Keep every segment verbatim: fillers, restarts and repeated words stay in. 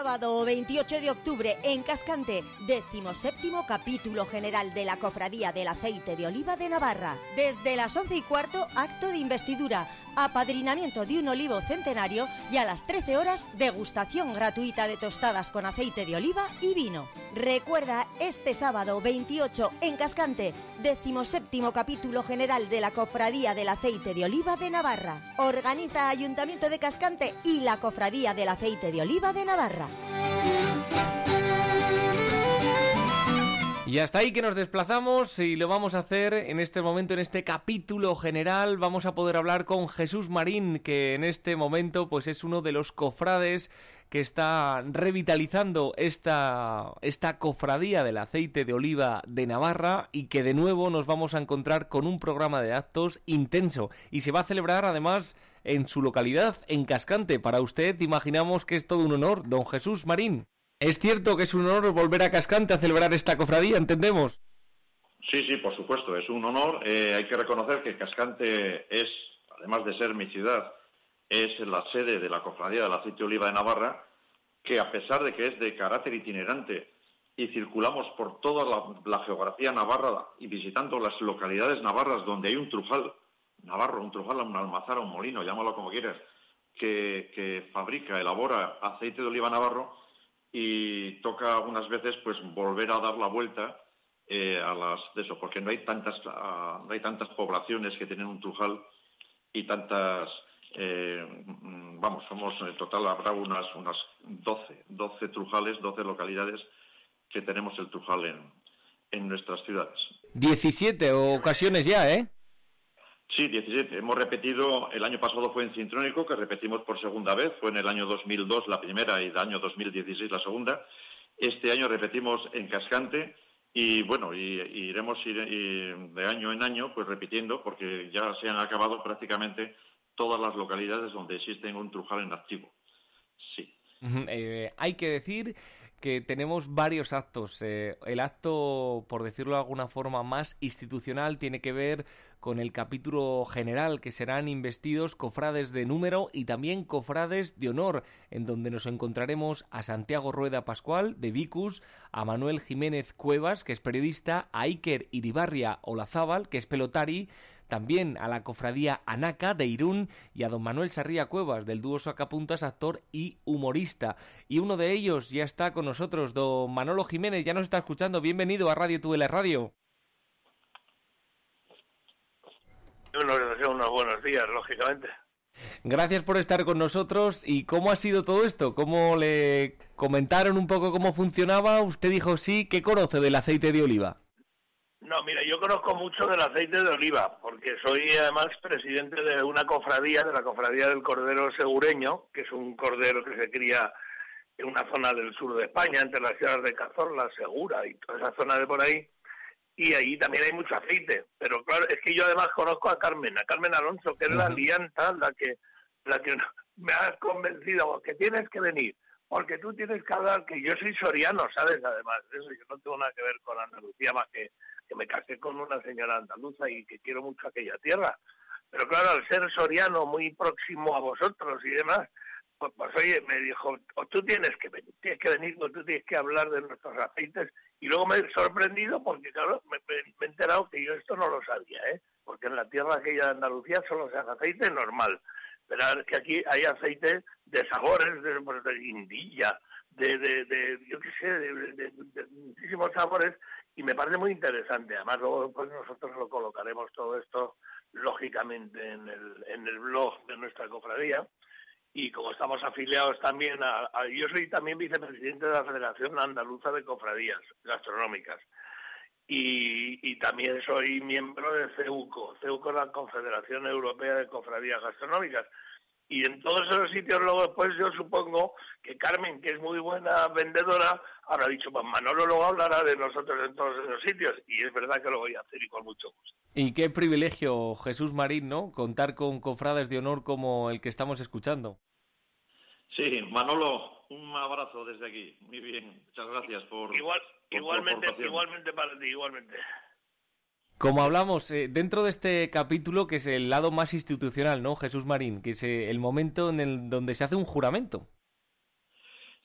Sábado veintiocho de octubre en Cascante, decimoséptimo capítulo general de la Cofradía del Aceite de Oliva de Navarra. Desde las once y cuarto, acto de investidura, apadrinamiento de un olivo centenario y a las trece horas, degustación gratuita de tostadas con aceite de oliva y vino. Recuerda, este sábado veintiocho en Cascante, decimoséptimo capítulo general de la Cofradía del Aceite de Oliva de Navarra. Organiza Ayuntamiento de Cascante y la Cofradía del Aceite de Oliva de Navarra. Y hasta ahí que nos desplazamos y lo vamos a hacer en este momento, en este capítulo general. Vamos a poder hablar con Jesús Marín, que en este momento pues es uno de los cofrades que está revitalizando esta, esta cofradía del aceite de oliva de Navarra, y que de nuevo nos vamos a encontrar con un programa de actos intenso, y se va a celebrar además en su localidad, en Cascante. Para usted, imaginamos que es todo un honor, don Jesús Marín. ¿Es cierto que es un honor volver a Cascante a celebrar esta cofradía, entendemos? Sí, sí, por supuesto, es un honor. Eh, hay que reconocer que Cascante es, además de ser mi ciudad, es la sede de la Cofradía del Aceite de Oliva de Navarra, que a pesar de que es de carácter itinerante y circulamos por toda la, la geografía navarra y visitando las localidades navarras donde hay un trujal navarro, un trujal, un almazara, un molino, llámalo como quieras, que, que fabrica, elabora aceite de oliva navarro, y toca algunas veces pues volver a dar la vuelta eh, a las de eso, porque no hay tantas uh, no hay tantas poblaciones que tienen un trujal y tantas eh, vamos, somos en total habrá unas unas doce, doce trujales, doce localidades que tenemos el trujal en, en nuestras ciudades. diecisiete ocasiones ya, ¿eh? Sí, diecisiete. Hemos repetido, el año pasado fue en Cintrónico, que repetimos por segunda vez, fue en el año dos mil dos la primera y el año dos mil dieciséis la segunda. Este año repetimos en Cascante y bueno, y, y iremos ir, y de año en año pues repitiendo, porque ya se han acabado prácticamente todas las localidades donde existe un trujal en activo. Sí. Eh, hay que decir que tenemos varios actos. Eh, el acto, por decirlo de alguna forma, más institucional tiene que ver con el capítulo general, que serán investidos cofrades de número y también cofrades de honor, en donde nos encontraremos a Santiago Rueda Pascual, de Vicus, a Manuel Jiménez Cuevas, que es periodista, a Iker Iribarria Olazábal, que es pelotari, también a la cofradía Anaca de Irún, y a don Manuel Sarría Cuevas, del dúo Sacapuntas, actor y humorista. Y uno de ellos ya está con nosotros, don Manolo Jiménez, ya nos está escuchando. Bienvenido a Radio Tudela Radio. Unos, unos buenos días, lógicamente. Gracias por estar con nosotros. ¿Y cómo ha sido todo esto? ¿Cómo le comentaron un poco cómo funcionaba? Usted dijo sí. ¿Qué conoce del aceite de oliva? No, mira, yo conozco mucho del aceite de oliva, porque soy además presidente de una cofradía, de la Cofradía del Cordero Segureño, que es un cordero que se cría en una zona del sur de España, entre las ciudades de Cazorla, Segura y toda esa zona de por ahí, y ahí también hay mucho aceite. Pero claro, es que yo además conozco a Carmen, a Carmen Alonso, que es la lianta, la que, la que me ha convencido que tienes que venir, porque tú tienes que hablar, que yo soy soriano, ¿sabes? Además de eso, yo no tengo nada que ver con Andalucía, más que que me casé con una señora andaluza y que quiero mucho aquella tierra. Pero claro, al ser soriano, muy próximo a vosotros y demás, pues, pues oye, me dijo, o tú tienes que venir, tienes que venir, o tú tienes que hablar de nuestros aceites. Y luego me he sorprendido porque, claro, me, me he enterado que yo esto no lo sabía, ¿eh? Porque en la tierra aquella de Andalucía solo se hace aceite normal. Pero es que aquí hay aceite de sabores, de, pues, de guindilla, de, de, de, yo qué sé, de, de, de, de muchísimos sabores, y me parece muy interesante. Además, luego pues nosotros lo colocaremos todo esto, lógicamente, en el, en el blog de nuestra cofradía, y como estamos afiliados también a, a... Yo soy también vicepresidente de la Federación Andaluza de Cofradías Gastronómicas, y, y también soy miembro de CEUCO. CEUCO es la Confederación Europea de Cofradías Gastronómicas. Y en todos esos sitios luego después yo supongo que Carmen, que es muy buena vendedora, habrá dicho, pues Manolo luego hablará de nosotros en todos esos sitios. Y es verdad que lo voy a hacer y con mucho gusto. Y qué privilegio, Jesús Marín, ¿no? Contar con cofrades de honor como el que estamos escuchando. Sí, Manolo, un abrazo desde aquí. Muy bien, muchas gracias por... Igual, por igualmente, igualmente para ti, igualmente. Como hablamos, eh, dentro de este capítulo, que es el lado más institucional, ¿no, Jesús Marín? Que es eh, el momento en el donde se hace un juramento.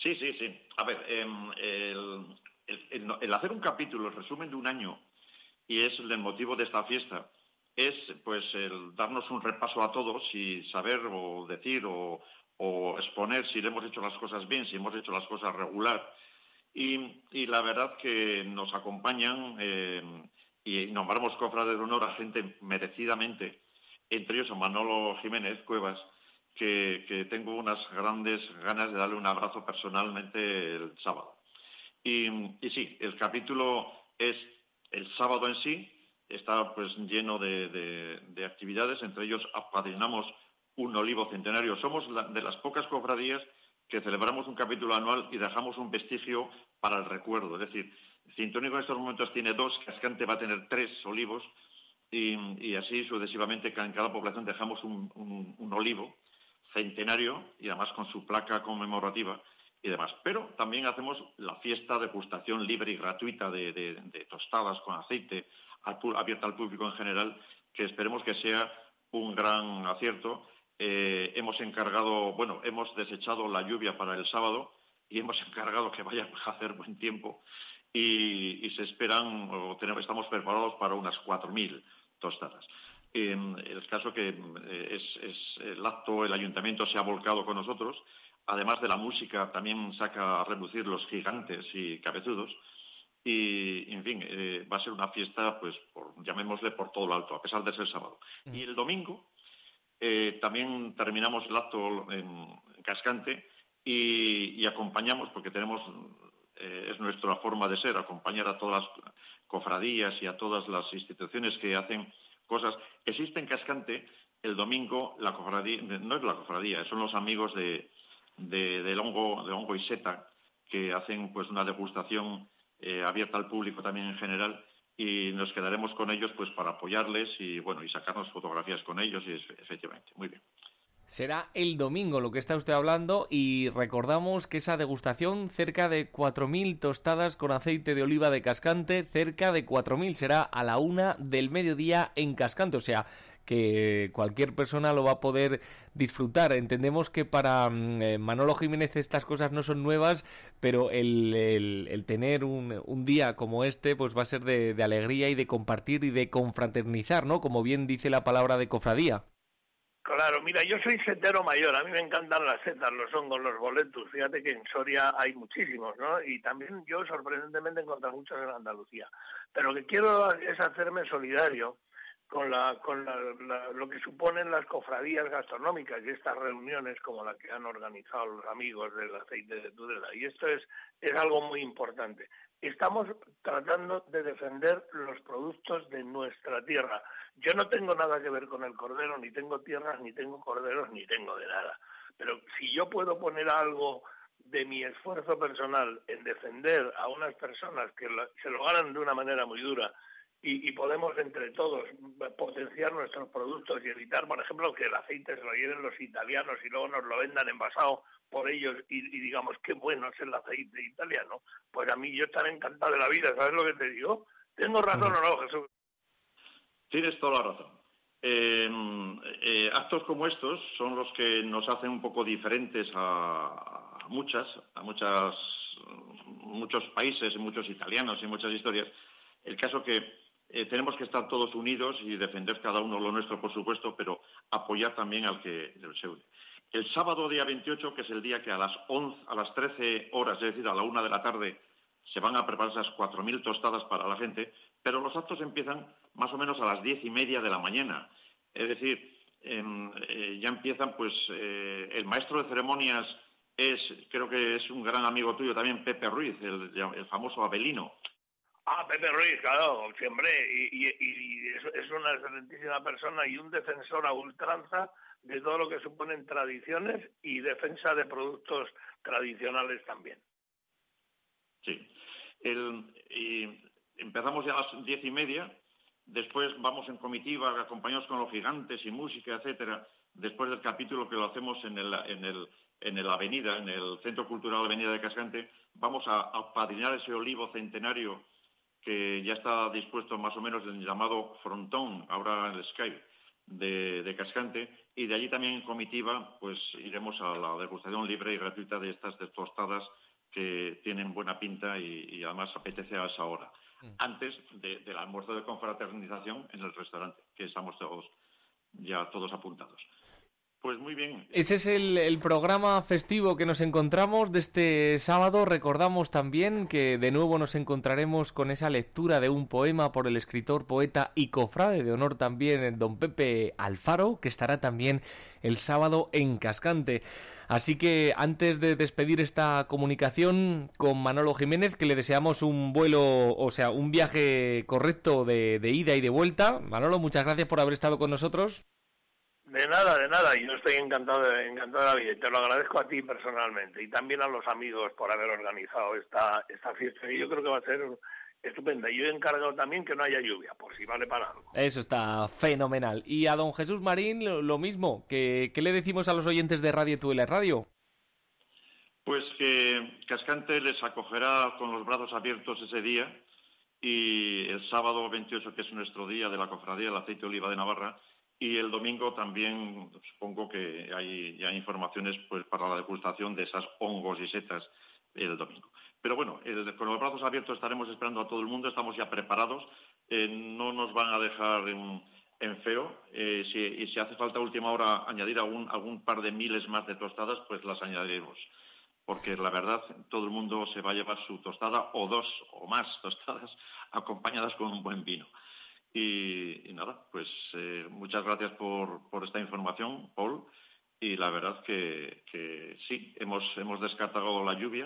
Sí, sí, sí. A ver, eh, el, el, el, el hacer un capítulo, el resumen de un año, y es el motivo de esta fiesta, es pues el darnos un repaso a todos y saber o decir o, o exponer si le hemos hecho las cosas bien, si hemos hecho las cosas regular. Y, y la verdad que nos acompañan eh, y nombramos cofrades de honor a gente merecidamente, entre ellos a Manolo Jiménez Cuevas, que, que tengo unas grandes ganas de darle un abrazo personalmente el sábado. Y, y sí, el capítulo es el sábado en sí, está pues lleno de, de, de actividades, entre ellos apadrinamos un olivo centenario. Somos la, de las pocas cofradías que celebramos un capítulo anual y dejamos un vestigio para el recuerdo. Es decir, Cintónico en estos momentos tiene dos, Cascante va a tener tres olivos y, y así sucesivamente en cada población dejamos un, un, un olivo centenario y además con su placa conmemorativa y demás. Pero también hacemos la fiesta de degustación libre y gratuita de, de, de tostadas con aceite al, abierta al público en general, que esperemos que sea un gran acierto. Eh, hemos encargado, bueno, hemos desechado la lluvia para el sábado y hemos encargado que vaya a hacer buen tiempo y, y se esperan, o tenemos, estamos preparados para unas cuatro mil tostadas. En el caso que eh, es, es el acto, el ayuntamiento se ha volcado con nosotros, además de la música también saca a relucir los gigantes y cabezudos y, en fin, eh, va a ser una fiesta, pues, por, llamémosle por todo lo alto, a pesar de ser sábado. Mm. Y el domingo eh, también terminamos el acto en Cascante y, y acompañamos, porque tenemos, eh, es nuestra forma de ser, acompañar a todas las cofradías y a todas las instituciones que hacen cosas. Existe en Cascante el domingo la cofradía, no es la cofradía, son los amigos de, de, de hongo, de hongo y seta, que hacen pues una degustación eh, abierta al público también en general, y nos quedaremos con ellos pues para apoyarles y bueno y sacarnos fotografías con ellos y efectivamente, muy bien. Será el domingo lo que está usted hablando y recordamos que esa degustación, cerca de cuatro mil tostadas con aceite de oliva de Cascante, cerca de cuatro mil, será a la una del mediodía en Cascante, o sea que cualquier persona lo va a poder disfrutar. Entendemos que para eh, Manolo Jiménez estas cosas no son nuevas, pero el, el, el tener un, un día como este pues va a ser de, de alegría y de compartir y de confraternizar, ¿no? Como bien dice la palabra de cofradía. Claro, mira, yo soy setero mayor, a mí me encantan las setas, los hongos, los boletus, fíjate que en Soria hay muchísimos, ¿no? Y también yo sorprendentemente encontré muchos en Andalucía. Pero lo que quiero es hacerme solidario con la con la, la, lo que suponen las cofradías gastronómicas y estas reuniones como la que han organizado los amigos del aceite de Tudela. Y esto es, es algo muy importante. Estamos tratando de defender los productos de nuestra tierra. Yo no tengo nada que ver con el cordero, ni tengo tierras, ni tengo corderos, ni tengo de nada. Pero si yo puedo poner algo de mi esfuerzo personal en defender a unas personas que la, se lo ganan de una manera muy dura y, y podemos entre todos potenciar nuestros productos y evitar, por ejemplo, que el aceite se lo lleven los italianos y luego nos lo vendan envasado por ellos y, y digamos qué bueno es el aceite italiano, pues a mí yo estaré encantado de la vida, ¿sabes lo que te digo? ¿Tengo razón o no, Jesús? Tienes toda la razón. Eh, eh, actos como estos son los que nos hacen un poco diferentes a, a muchas, a muchas, muchos países, muchos italianos y muchas historias. El caso que eh, tenemos que estar todos unidos y defender cada uno lo nuestro, por supuesto, pero apoyar también al que se une. El sábado día veintiocho, que es el día que a las once, a las trece horas, es decir, a la una de la tarde, se van a preparar esas cuatro mil tostadas para la gente, pero los actos empiezan más o menos a las diez y media de la mañana. Es decir, eh, eh, ya empiezan, pues, eh, el maestro de ceremonias es, creo que es un gran amigo tuyo también, Pepe Ruiz, el, el famoso Abelino. Ah, Pepe Ruiz, claro, siempre, y, y, y es, es una excelentísima persona y un defensor a ultranza de todo lo que suponen tradiciones y defensa de productos tradicionales también. Sí. El, y empezamos ya a las diez y media, después vamos en comitiva, acompañados con los gigantes y música, etcétera. Después del capítulo que lo hacemos en el, en el, en la avenida, en el Centro Cultural Avenida de Cascante, vamos a apadrinar ese olivo centenario que ya está dispuesto más o menos en el llamado frontón, ahora en el Skype, de, de Cascante, y de allí también en comitiva pues iremos a la degustación libre y gratuita de estas de tostadas que tienen buena pinta y, y además apetece a esa hora, mm. antes de, del almuerzo de confraternización en el restaurante, que estamos todos ya todos apuntados. Pues muy bien. Ese es el, el programa festivo que nos encontramos de este sábado. Recordamos también que de nuevo nos encontraremos con esa lectura de un poema por el escritor, poeta y cofrade de honor también, don Pepe Alfaro, que estará también el sábado en Cascante. Así que antes de despedir esta comunicación con Manolo Jiménez, que le deseamos un vuelo, o sea, un viaje correcto de, de ida y de vuelta. Manolo, muchas gracias por haber estado con nosotros. De nada, de nada. Yo estoy encantado de, encantado de la vida y te lo agradezco a ti personalmente y también a los amigos por haber organizado esta esta fiesta. Y yo creo que va a ser estupenda. Y yo he encargado también que no haya lluvia, por si vale para algo. Eso está fenomenal. Y a don Jesús Marín lo, lo mismo. ¿Qué, ¿Qué le decimos a los oyentes de Radio Tuela Radio? Pues que Cascante les acogerá con los brazos abiertos ese día y el sábado veintiocho, que es nuestro día de la Cofradía del Aceite de Oliva de Navarra, y el domingo también supongo que hay ya informaciones pues para la degustación de esas hongos y setas el domingo. Pero bueno, el, con los brazos abiertos estaremos esperando a todo el mundo, estamos ya preparados, eh, no nos van a dejar en, en feo, eh, si, y si hace falta a última hora añadir algún, algún par de miles más de tostadas, pues las añadiremos. Porque la verdad, todo el mundo se va a llevar su tostada o dos o más tostadas acompañadas con un buen vino. Y, y nada, pues eh, muchas gracias por, por esta información, Paul, y la verdad que, que sí, hemos, hemos descartado la lluvia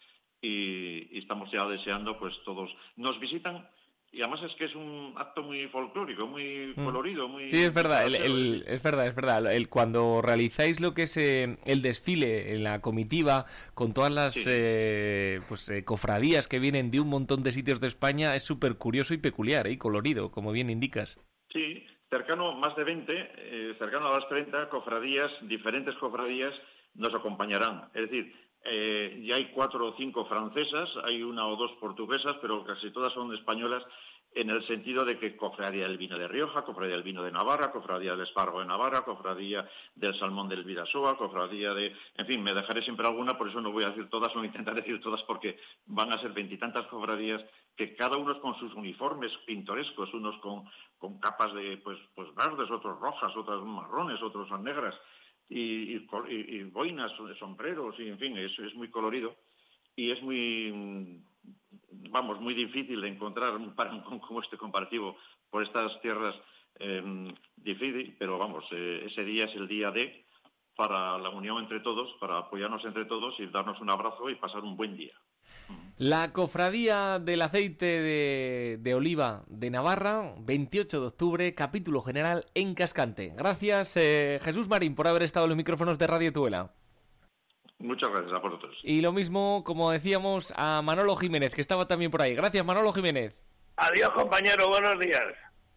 y, y estamos ya deseando, pues todos, nos visitan, y además es que es un acto muy folclórico, muy mm. colorido, muy... Sí, es verdad, el, el, es verdad, es verdad, el, cuando realizáis lo que es eh, el desfile en la comitiva, con todas las sí. eh, pues eh, cofradías que vienen de un montón de sitios de España, es súper curioso y peculiar, ¿eh? Y colorido, como bien indicas. Sí, cercano, más de veinte, eh, cercano a las treinta cofradías, diferentes cofradías nos acompañarán, es decir... Eh, ya hay cuatro o cinco francesas, hay una o dos portuguesas, pero casi todas son españolas en el sentido de que cofradía del vino de Rioja, cofradía del vino de Navarra, cofradía del espargo de Navarra, cofradía del salmón del Vidasoa, cofradía de... En fin, me dejaré siempre alguna, por eso no voy a decir todas, no intentaré decir todas porque van a ser veintitantas cofradías que cada uno con sus uniformes pintorescos, unos con, con capas de pues, pues verdes, otros rojas, otras marrones, otros son negras. Y, y, y boinas, sombreros, y en fin, es, es muy colorido y es muy, vamos, muy difícil de encontrar un parangón como este comparativo por estas tierras, eh, difícil, pero vamos, eh, ese día es el día de, para la unión entre todos, para apoyarnos entre todos y darnos un abrazo y pasar un buen día. La Cofradía del Aceite de, de Oliva de Navarra, veintiocho de octubre, capítulo general en Cascante. Gracias, eh, Jesús Marín, por haber estado en los micrófonos de Radio Tuela. Muchas gracias a vosotros. Y lo mismo, como decíamos, a Manolo Jiménez, que estaba también por ahí. Gracias, Manolo Jiménez. Adiós, compañero, buenos días.